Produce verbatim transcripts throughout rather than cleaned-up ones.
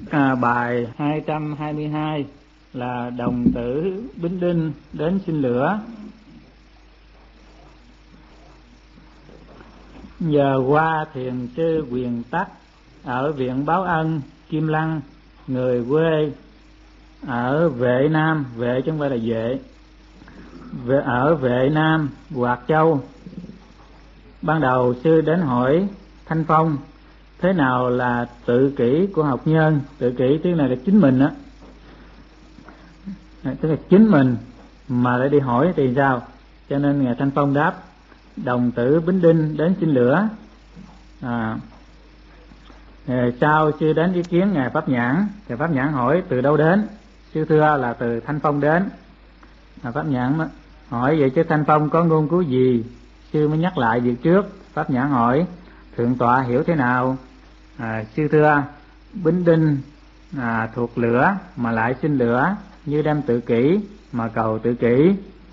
À, bài hai trăm hai mươi hai là đồng tử Bính Đinh đến xin lửa. Giờ qua thiền sư Quyền Tắc ở viện Báo Ân, Kim Lăng, người quê ở Vệ Nam, Vệ chứ không phải là Vệ, Vệ ở Vệ Nam, Hoạt Châu. Ban đầu sư đến hỏi Thanh Phong thế nào là tự kỷ của học nhân. Tự kỷ tiếng này là chính mình á, tức là chính mình mà lại đi hỏi thì sao? Cho nên ngài Thanh Phong đáp đồng tử Bính Đinh đến xin lửa. À, sau sư đến ý kiến ngài Pháp Nhãn, thì Pháp Nhãn hỏi từ đâu đến? Sư thưa là từ Thanh Phong đến. À, Pháp Nhãn hỏi vậy chứ Thanh Phong có ngôn cứu gì? Sư mới nhắc lại việc trước. Pháp Nhãn hỏi thượng tọa hiểu thế nào? À, sư thưa Bính Đinh à, thuộc lửa mà lại sinh lửa, như đem tự kỷ mà cầu tự kỷ.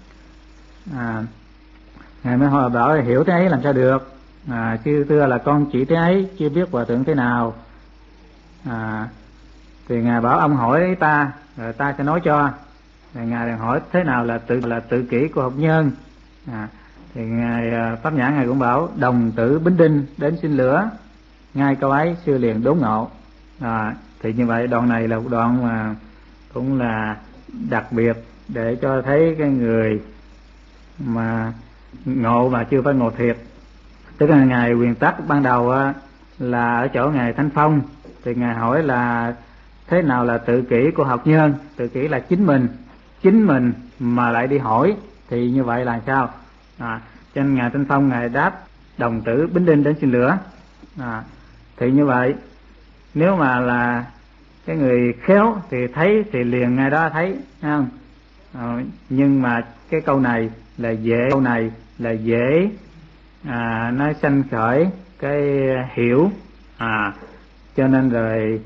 À, ngài mới hỏi bảo hiểu thế ấy làm sao được? À, sư thưa là con chỉ thế ấy, chưa biết hòa thượng thế nào. À, thì ngài bảo ông hỏi ta rồi ta sẽ nói cho. Rồi ngài hỏi thế nào là tự là tự kỷ của học nhân. À, thì ngài Pháp Nhãn ngài cũng bảo đồng tử Bính Đinh đến xin lửa. Ngay câu ấy sư liền đốn ngộ. À, thì như vậy đoạn này là một đoạn mà cũng là đặc biệt để cho thấy cái người mà ngộ mà chưa phải ngộ thiệt. Tức là ngài Quyền Tắc ban đầu là ở chỗ ngài Thanh Phong, thì ngài hỏi là thế nào là tự kỷ của học nhân. Tự kỷ là chính mình, chính mình mà lại đi hỏi thì như vậy là sao? À, cho nên ngài Thanh Phong ngài đáp đồng tử Bính Đinh đến xin lửa. À, thì như vậy nếu mà là cái người khéo thì thấy thì liền ngay đó thấy, thấy không? À, nhưng mà cái câu này là dễ, câu này là dễ à, nó sanh khởi cái hiểu. À, cho nên rồi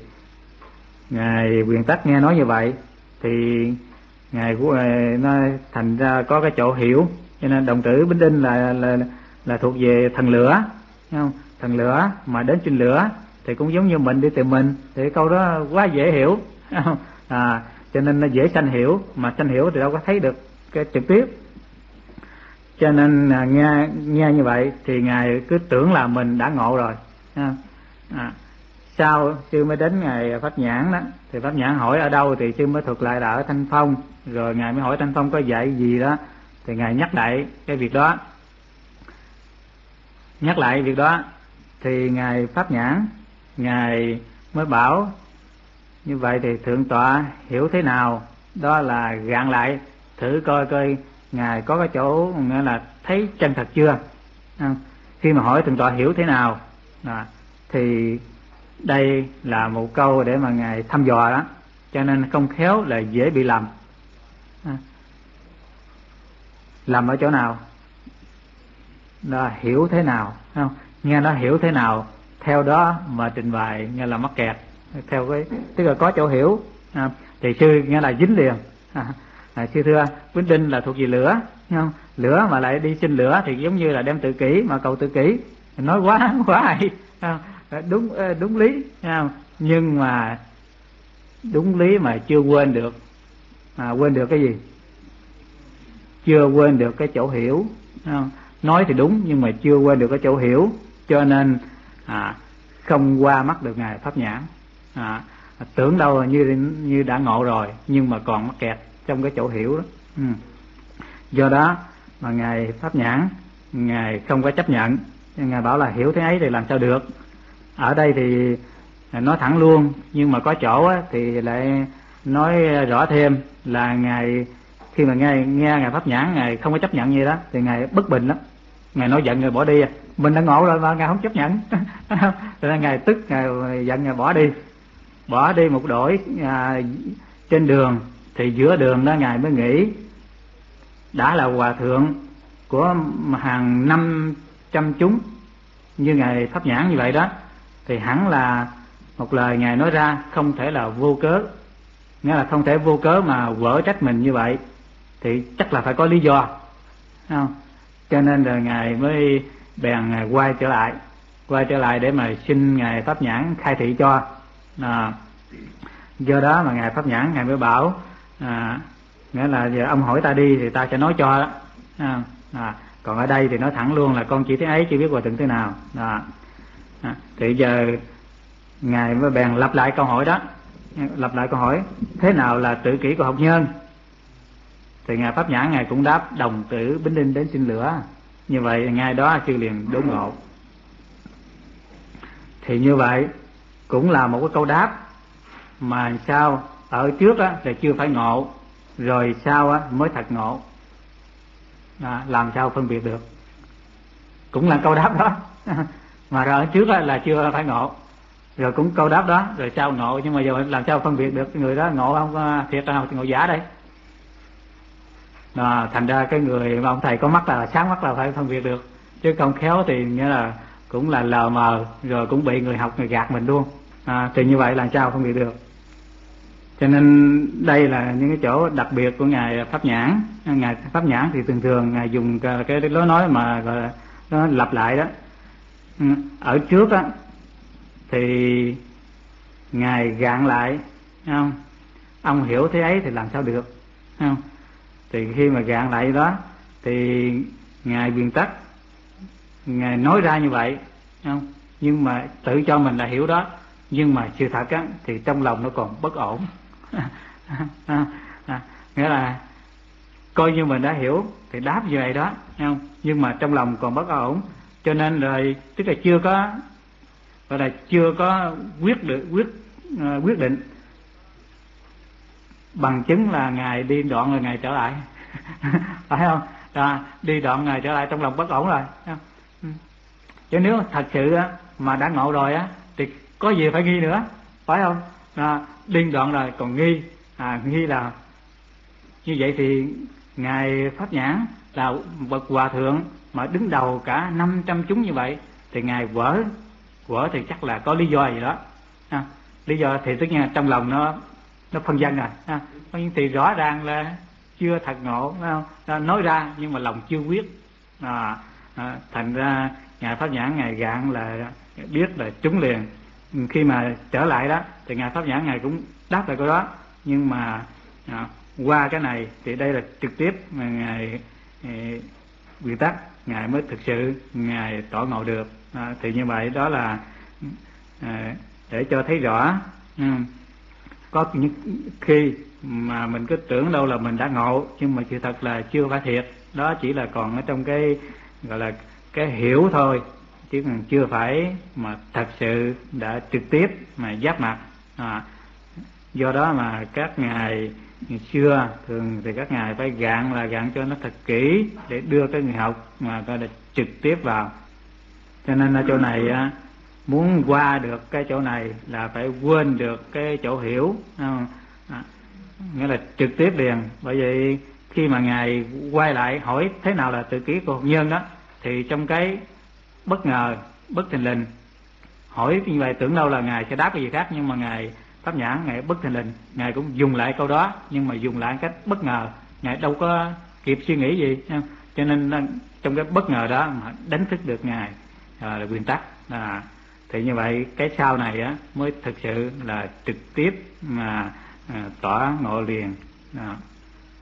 ngài Quyền Tắc nghe nói như vậy thì ngài của nó thành ra có cái chỗ hiểu. Cho nên đồng tử Bính Đinh là là là thuộc về thần lửa, thấy không? Thần lửa mà đến xin lửa thì cũng giống như mình đi tìm mình, thì câu đó quá dễ hiểu. À, cho nên nó dễ sanh hiểu, mà sanh hiểu thì đâu có thấy được cái trực tiếp. Cho nên à, nghe nghe như vậy thì ngài cứ tưởng là mình đã ngộ rồi. À, sau sư mới đến ngài Pháp Nhãn đó, thì Pháp Nhãn hỏi ở đâu thì sư mới thuật lại là ở Thanh Phong. Rồi ngài mới hỏi Thanh Phong có dạy gì đó, thì ngài nhắc lại cái việc đó. Nhắc lại việc đó thì ngài Pháp Nhãn ngài mới bảo như vậy thì thượng tọa hiểu thế nào? Đó là gạn lại thử coi coi ngài có cái chỗ nghĩa là thấy chân thật chưa. À, khi mà hỏi thượng tọa hiểu thế nào à, thì đây là một câu để mà ngài thăm dò đó, cho nên không khéo là dễ bị lầm. À, lầm ở chỗ nào? Là hiểu thế nào, không? Nghe nó hiểu thế nào theo đó mà trình bày nghe là mắc kẹt theo cái, tức là có chỗ hiểu. À, thì sư nghe là dính liền. À, à, sư thưa Bính Đinh là thuộc về lửa, không? Lửa mà lại đi xin lửa thì giống như là đem tự kỷ mà cầu tự kỷ. Nói quá quá hay, không? Đúng đúng lý, không? Nhưng mà đúng lý mà chưa quên được. À, quên được cái gì? Chưa quên được cái chỗ hiểu, không? Nói thì đúng nhưng mà chưa quên được cái chỗ hiểu, cho nên à, không qua mắt được ngài Pháp Nhãn. À, tưởng đâu là như như đã ngộ rồi nhưng mà còn mắc kẹt trong cái chỗ hiểu đó. Ừ. Do đó mà ngài Pháp Nhãn ngài không có chấp nhận, ngài bảo là hiểu thế ấy thì làm sao được. Ở đây thì nói thẳng luôn, nhưng mà có chỗ á, thì lại nói rõ thêm là ngài khi mà nghe nghe ngài Pháp Nhãn ngài không có chấp nhận gì đó thì ngài bất bình lắm. Ngài nói giận người bỏ đi, mình đã ngộ rồi mà ngài không chấp nhận. Cho nên ngài tức, ngài giận, ngài bỏ đi, bỏ đi một đổi. À, trên đường thì giữa đường đó ngài mới nghĩ đã là hòa thượng của hàng năm trăm chúng như ngài Pháp Nhãn như vậy đó, thì hẳn là một lời ngài nói ra không thể là vô cớ, nghĩa là không thể vô cớ mà vỡ trách mình như vậy, thì chắc là phải có lý do, không? Cho nên rồi ngài mới bèn ngài quay trở lại, quay trở lại để mà xin ngài Pháp Nhãn khai thị cho. À, Do đó mà ngài Pháp Nhãn ngài mới bảo à, nghĩa là giờ ông hỏi ta đi thì ta sẽ nói cho đó. À, à, còn ở đây thì nói thẳng luôn là con chỉ thế ấy, chưa biết hòa thượng thế nào. À, à, thì giờ ngài mới bèn lặp lại câu hỏi đó, lặp lại câu hỏi thế nào là tự kỷ của học nhân. Thì ngài Pháp Nhãn ngài cũng đáp đồng tử bính đinh đến sinh lửa. Như vậy ngay đó sư liền đốn ngộ. Thì như vậy cũng là một cái câu đáp mà sao ở trước á là chưa phải ngộ, rồi sau á mới thật ngộ. À, làm sao phân biệt được? Cũng là câu đáp đó mà rồi ở trước á là chưa phải ngộ, rồi cũng câu đáp đó, rồi sao ngộ. Nhưng mà giờ làm sao phân biệt được người đó ngộ không thiệt là ngộ giả đây? À, thành ra cái người mà ông thầy có mắt là sáng mắt là phải phân biệt được, chứ không khéo thì nghĩa là cũng là lờ mờ, rồi cũng bị người học người gạt mình luôn. À, thì như vậy làm sao phân biệt được? Cho nên đây là những cái chỗ đặc biệt của ngài Pháp Nhãn. Ngài Pháp Nhãn thì thường thường ngài dùng cái lối nói mà gọi là nó lặp lại đó. Ở trước á thì ngài gạn lại, không? Ông hiểu thế ấy thì làm sao được, không? Thì khi mà gạn lại đó thì ngài Viền Tắc ngài nói ra như vậy, không? Nhưng mà tự cho mình là hiểu đó, nhưng mà sự thật á thì trong lòng nó còn bất ổn. à, à, nghĩa là coi như mình đã hiểu thì đáp như vậy đó, không? Nhưng mà trong lòng còn bất ổn, cho nên rồi tức là chưa có gọi là chưa có quyết được quyết uh, quyết định. Bằng chứng là ngài đi đoạn rồi ngài trở lại phải không? À, đi đoạn ngài trở lại trong lòng bất ổn rồi. Chứ nếu thật sự á, mà đã ngộ rồi á thì có gì phải nghi nữa, phải không? À, đi đoạn rồi còn nghi, à, nghi là như vậy thì ngài Pháp Nhãn là bậc hòa thượng mà đứng đầu cả năm trăm chúng như vậy thì ngài vỡ vỡ thì chắc là có lý do gì đó. À, lý do thì tất nhiên trong lòng nó nó phân vân rồi. À, thì rõ ràng là chưa thật ngộ, phải không? À, nói ra nhưng mà lòng chưa quyết. À, à, thành ra ngài Pháp Nhãn ngài gạn là biết là trúng liền. Khi mà trở lại đó thì ngài Pháp Nhãn ngài cũng đáp lại câu đó, nhưng mà à, qua cái này thì đây là trực tiếp mà ngài Viền Tắc ngài mới thực sự ngài tỏ ngộ được. À, thì như vậy đó là à, để cho thấy rõ. Ừ, có những khi mà mình cứ tưởng đâu là mình đã ngộ, nhưng mà sự thật là chưa phải thiệt, đó chỉ là còn ở trong cái gọi là cái hiểu thôi, chứ còn chưa phải mà thật sự đã trực tiếp mà giáp mặt. À, do đó mà các ngài xưa thường thì các ngài phải gạn là gạn cho nó thật kỹ để đưa cái người học mà gọi là trực tiếp vào. Cho nên ở chỗ này á, muốn qua được cái chỗ này là phải quên được cái chỗ hiểu, à, nghĩa là trực tiếp liền. Bởi vậy khi mà ngài quay lại hỏi thế nào là tự kỷ của học nhân đó, thì trong cái bất ngờ bất thình lình hỏi như vậy, tưởng đâu là ngài sẽ đáp cái gì khác, nhưng mà ngài Pháp Nhãn ngài bất thình lình ngài cũng dùng lại câu đó, nhưng mà dùng lại cách bất ngờ, ngài đâu có kịp suy nghĩ gì, cho nên trong cái bất ngờ đó mà đánh thức được ngài à, là Viền Tắc. À, thì như vậy cái sau này á mới thực sự là trực tiếp mà à, tỏ ngộ liền. À.